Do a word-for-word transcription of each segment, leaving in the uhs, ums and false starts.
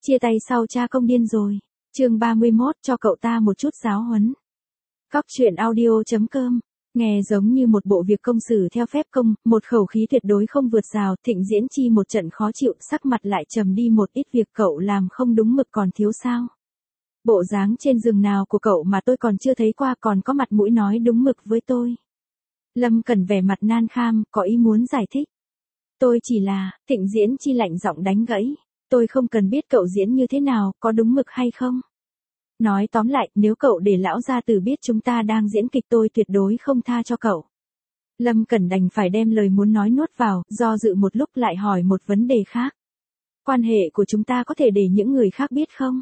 Chia tay sau cha công điên rồi. Chương ba mươi mốt, cho cậu ta một chút giáo huấn. Cóc truyện audio chấm com. Nghe giống như một bộ việc công xử theo phép công, một khẩu khí tuyệt đối không vượt rào. Thịnh Diễn Chi một trận khó chịu, sắc mặt lại trầm đi một ít. Việc cậu làm không đúng mực còn thiếu sao? Bộ dáng trên giường nào của cậu mà tôi còn chưa thấy qua, còn có mặt mũi nói đúng mực với tôi? Lâm Cẩn vẻ mặt nan kham, có ý muốn giải thích. Tôi chỉ là, Thịnh Diễn Chi lạnh giọng đánh gãy. Tôi không cần biết cậu diễn như thế nào, có đúng mực hay không. Nói tóm lại, nếu cậu để lão gia tử biết chúng ta đang diễn kịch, tôi tuyệt đối không tha cho cậu. Lâm Cẩn đành phải đem lời muốn nói nuốt vào, do dự một lúc lại hỏi một vấn đề khác. Quan hệ của chúng ta có thể để những người khác biết không?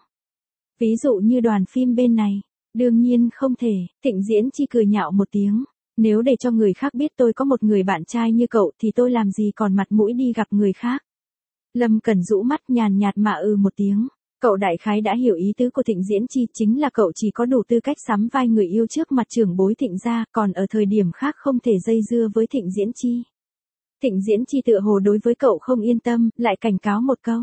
Ví dụ như đoàn phim bên này. Đương nhiên không thể. Thịnh Diễn Chi cười nhạo một tiếng. Nếu để cho người khác biết tôi có một người bạn trai như cậu thì tôi làm gì còn mặt mũi đi gặp người khác. Lâm Cẩn rũ mắt nhàn nhạt mà ừ một tiếng. Cậu đại khái đã hiểu ý tứ của Thịnh Diễn Chi, chính là cậu chỉ có đủ tư cách sắm vai người yêu trước mặt trưởng bối Thịnh gia, còn ở thời điểm khác không thể dây dưa với Thịnh Diễn Chi. Thịnh Diễn Chi tựa hồ đối với cậu không yên tâm, lại cảnh cáo một câu.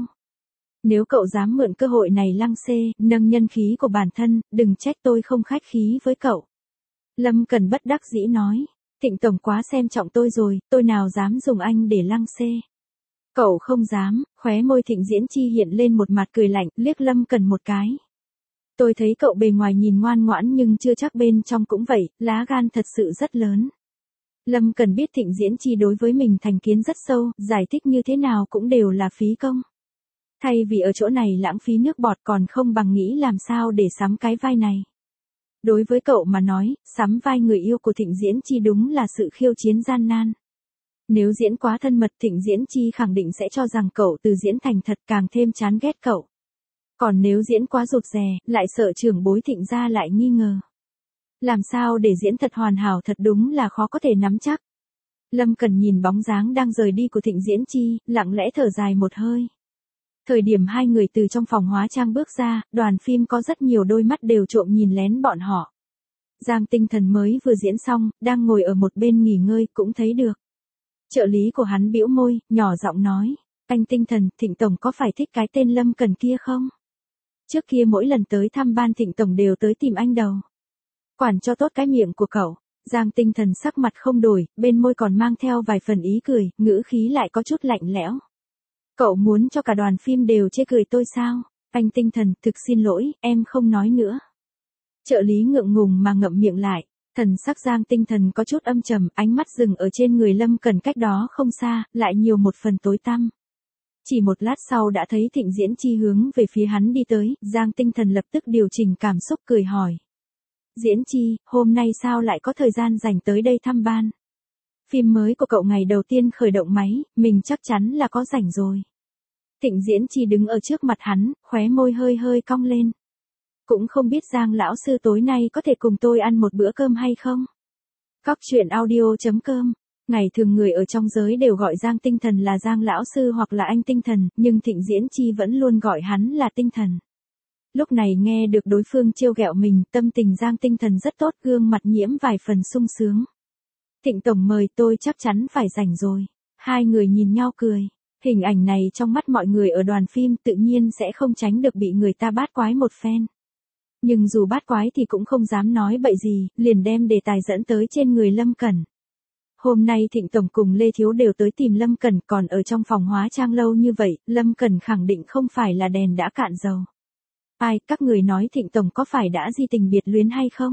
Nếu cậu dám mượn cơ hội này lăng xê, nâng nhân khí của bản thân, đừng trách tôi không khách khí với cậu. Lâm Cẩn bất đắc dĩ nói. Thịnh tổng quá xem trọng tôi rồi, tôi nào dám dùng anh để lăng xê. Cậu không dám. Khóe môi Thịnh Diễn Chi hiện lên một mặt cười lạnh, liếc Lâm Cẩn một cái. Tôi thấy cậu bề ngoài nhìn ngoan ngoãn nhưng chưa chắc bên trong cũng vậy, lá gan thật sự rất lớn. Lâm Cẩn biết Thịnh Diễn Chi đối với mình thành kiến rất sâu, giải thích như thế nào cũng đều là phí công. Thay vì ở chỗ này lãng phí nước bọt, còn không bằng nghĩ làm sao để sắm cái vai này. Đối với cậu mà nói, sắm vai người yêu của Thịnh Diễn Chi đúng là sự khiêu chiến gian nan. Nếu diễn quá thân mật, Thịnh Diễn Chi khẳng định sẽ cho rằng cậu từ diễn thành thật, càng thêm chán ghét cậu. Còn nếu diễn quá rụt rè, lại sợ trưởng bối Thịnh gia lại nghi ngờ. Làm sao để diễn thật hoàn hảo thật đúng là khó có thể nắm chắc. Lâm Cẩn nhìn bóng dáng đang rời đi của Thịnh Diễn Chi, lặng lẽ thở dài một hơi. Thời điểm hai người từ trong phòng hóa trang bước ra, đoàn phim có rất nhiều đôi mắt đều trộm nhìn lén bọn họ. Giang Tinh Thần mới vừa diễn xong, đang ngồi ở một bên nghỉ ngơi cũng thấy được. Trợ lý của hắn bĩu môi, nhỏ giọng nói, anh Tinh Thần, Thịnh tổng có phải thích cái tên Lâm Cẩn kia không? Trước kia mỗi lần tới thăm ban Thịnh tổng đều tới tìm anh đầu. Quản cho tốt cái miệng của cậu. Giang Tinh Thần sắc mặt không đổi, bên môi còn mang theo vài phần ý cười, ngữ khí lại có chút lạnh lẽo. Cậu muốn cho cả đoàn phim đều chê cười tôi sao? Anh Tinh Thần, thực xin lỗi, em không nói nữa. Trợ lý ngượng ngùng mà ngậm miệng lại. Thần sắc Giang Tinh Thần có chút âm trầm, ánh mắt dừng ở trên người Lâm Cẩn cách đó không xa, lại nhiều một phần tối tăm. Chỉ một lát sau đã thấy Thịnh Diễn Chi hướng về phía hắn đi tới, Giang Tinh Thần lập tức điều chỉnh cảm xúc cười hỏi. Diễn Chi, hôm nay sao lại có thời gian dành tới đây thăm ban? Phim mới của cậu ngày đầu tiên khởi động máy, mình chắc chắn là có rảnh rồi. Thịnh Diễn Chi đứng ở trước mặt hắn, khóe môi hơi hơi cong lên. Cũng không biết Giang lão sư tối nay có thể cùng tôi ăn một bữa cơm hay không? Cóc truyện audio chấm com. Ngày thường người ở trong giới đều gọi Giang Tinh Thần là Giang lão sư hoặc là anh Tinh Thần, nhưng Thịnh Diễn Chi vẫn luôn gọi hắn là Tinh Thần. Lúc này nghe được đối phương trêu ghẹo mình, tâm tình Giang Tinh Thần rất tốt, gương mặt nhiễm vài phần sung sướng. Thịnh tổng mời, tôi chắc chắn phải rảnh rồi. Hai người nhìn nhau cười. Hình ảnh này trong mắt mọi người ở đoàn phim tự nhiên sẽ không tránh được bị người ta bát quái một phen. Nhưng dù bát quái thì cũng không dám nói bậy gì, liền đem đề tài dẫn tới trên người Lâm Cẩn. Hôm nay Thịnh tổng cùng Lê Thiếu đều tới tìm Lâm Cẩn, còn ở trong phòng hóa trang lâu như vậy, Lâm Cẩn khẳng định không phải là đèn đã cạn dầu. Ai, các người nói Thịnh tổng có phải đã di tình biệt luyến hay không?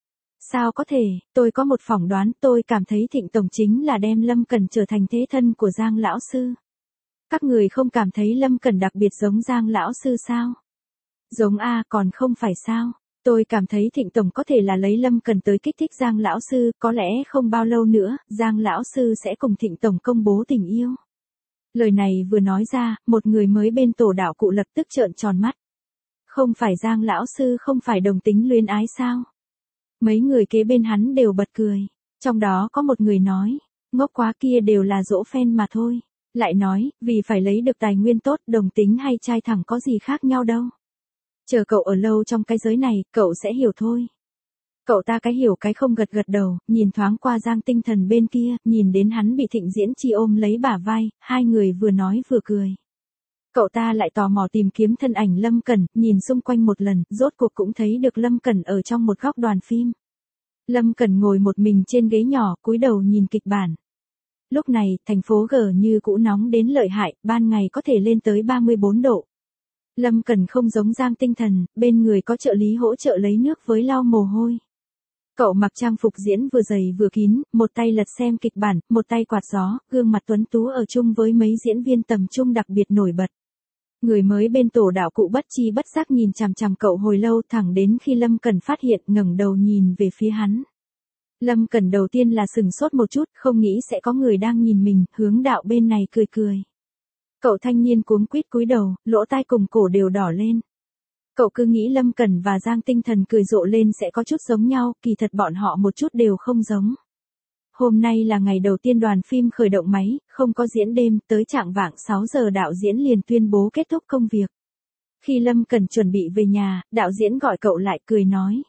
Sao có thể, tôi có một phỏng đoán, tôi cảm thấy Thịnh tổng chính là đem Lâm Cẩn trở thành thế thân của Giang lão sư. Các người không cảm thấy Lâm Cẩn đặc biệt giống Giang lão sư sao? Giống a, còn không phải sao? Tôi cảm thấy Thịnh tổng có thể là lấy Lâm Cẩn tới kích thích Giang lão sư, có lẽ không bao lâu nữa, Giang lão sư sẽ cùng Thịnh tổng công bố tình yêu. Lời này vừa nói ra, một người mới bên tổ đạo cụ lập tức trợn tròn mắt. Không phải Giang lão sư không phải đồng tính luyến ái sao? Mấy người kế bên hắn đều bật cười. Trong đó có một người nói, ngốc quá, kia đều là dỗ phen mà thôi. Lại nói, vì phải lấy được tài nguyên tốt, đồng tính hay trai thẳng có gì khác nhau đâu. Chờ cậu ở lâu trong cái giới này, cậu sẽ hiểu thôi. Cậu ta cái hiểu cái không gật gật đầu, nhìn thoáng qua Giang Tinh Thần bên kia, nhìn đến hắn bị Thịnh Diễn Chi ôm lấy bả vai, hai người vừa nói vừa cười. Cậu ta lại tò mò tìm kiếm thân ảnh Lâm Cẩn, nhìn xung quanh một lần, rốt cuộc cũng thấy được Lâm Cẩn ở trong một góc đoàn phim. Lâm Cẩn ngồi một mình trên ghế nhỏ, cúi đầu nhìn kịch bản. Lúc này, thành phố G như cũ nóng đến lợi hại, ban ngày có thể lên tới ba mươi bốn độ. Lâm Cẩn không giống Giang Tinh Thần, bên người có trợ lý hỗ trợ lấy nước với lau mồ hôi. Cậu mặc trang phục diễn vừa dày vừa kín, một tay lật xem kịch bản, một tay quạt gió, gương mặt tuấn tú ở chung với mấy diễn viên tầm trung đặc biệt nổi bật. Người mới bên tổ đạo cụ bất chi bất giác nhìn chằm chằm cậu hồi lâu, thẳng đến khi Lâm Cẩn phát hiện, ngẩng đầu nhìn về phía hắn. Lâm Cẩn đầu tiên là sừng sốt một chút, không nghĩ sẽ có người đang nhìn mình, hướng đạo bên này cười cười. Cậu thanh niên cuống quýt cúi đầu, lỗ tai cùng cổ đều đỏ lên. Cậu cứ nghĩ Lâm Cẩn và Giang Tinh Thần cười rộ lên sẽ có chút giống nhau, kỳ thật bọn họ một chút đều không giống. Hôm nay là ngày đầu tiên đoàn phim khởi động máy, không có diễn đêm, tới trạng vạng sáu giờ đạo diễn liền tuyên bố kết thúc công việc. Khi Lâm Cẩn chuẩn bị về nhà, đạo diễn gọi cậu lại cười nói.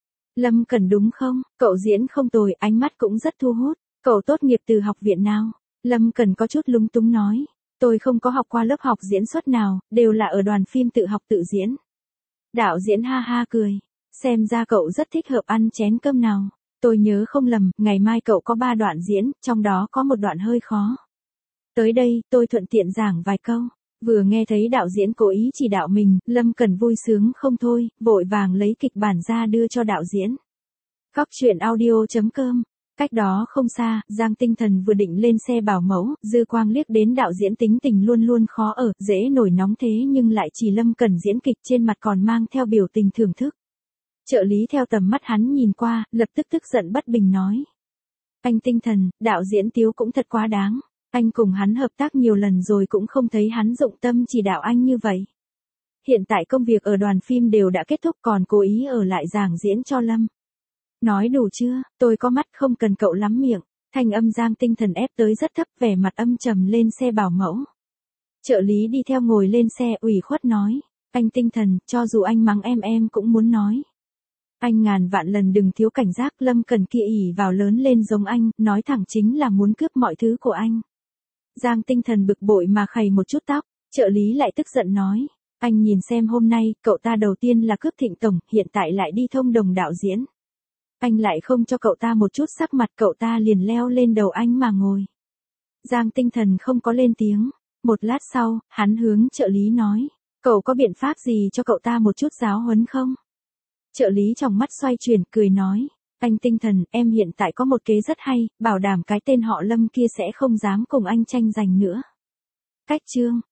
Lâm Cẩn đúng không, cậu diễn không tồi, ánh mắt cũng rất thu hút, cậu tốt nghiệp từ học viện nào? Lâm Cẩn có chút lúng túng nói. Tôi không có học qua lớp học diễn xuất nào, đều là ở đoàn phim tự học tự diễn. Đạo diễn ha ha cười, xem ra cậu rất thích hợp ăn chén cơm nào. Tôi nhớ không lầm, ngày mai cậu có ba đoạn diễn, trong đó có một đoạn hơi khó. Tới đây, tôi thuận tiện giảng vài câu. Vừa nghe thấy đạo diễn cố ý chỉ đạo mình, Lâm Cẩn vui sướng không thôi, vội vàng lấy kịch bản ra đưa cho đạo diễn. Góc truyện audio chấm com. Cách đó không xa, Giang Tinh Thần vừa định lên xe bảo mẫu, dư quang liếc đến đạo diễn tính tình luôn luôn khó ở, dễ nổi nóng thế nhưng lại chỉ Lâm Cẩn diễn kịch trên mặt còn mang theo biểu tình thưởng thức. Trợ lý theo tầm mắt hắn nhìn qua, lập tức tức giận bất bình nói. Anh Tinh Thần, đạo diễn Tiếu cũng thật quá đáng. Anh cùng hắn hợp tác nhiều lần rồi cũng không thấy hắn dụng tâm chỉ đạo anh như vậy. Hiện tại công việc ở đoàn phim đều đã kết thúc còn cố ý ở lại giảng diễn cho Lâm. Nói đủ chưa, tôi có mắt không cần cậu lắm miệng. Thanh âm Giang Tinh Thần ép tới rất thấp, vẻ mặt âm trầm lên xe bảo mẫu. Trợ lý đi theo ngồi lên xe ủy khuất nói. Anh Tinh Thần, cho dù anh mắng em em cũng muốn nói. Anh ngàn vạn lần đừng thiếu cảnh giác, Lâm Cẩn kia ỉ vào lớn lên giống anh, nói thẳng chính là muốn cướp mọi thứ của anh. Giang Tinh Thần bực bội mà khày một chút tóc, trợ lý lại tức giận nói. Anh nhìn xem hôm nay, cậu ta đầu tiên là cướp Thịnh Tổng, hiện tại lại đi thông đồng đạo diễn. Anh lại không cho cậu ta một chút sắc mặt, cậu ta liền leo lên đầu anh mà ngồi. Giang Tinh Thần không có lên tiếng. Một lát sau, hắn hướng trợ lý nói. Cậu có biện pháp gì cho cậu ta một chút giáo huấn không? Trợ lý trong mắt xoay chuyển, cười nói. Anh Tinh Thần, em hiện tại có một kế rất hay, bảo đảm cái tên họ Lâm kia sẽ không dám cùng anh tranh giành nữa. Cách chương.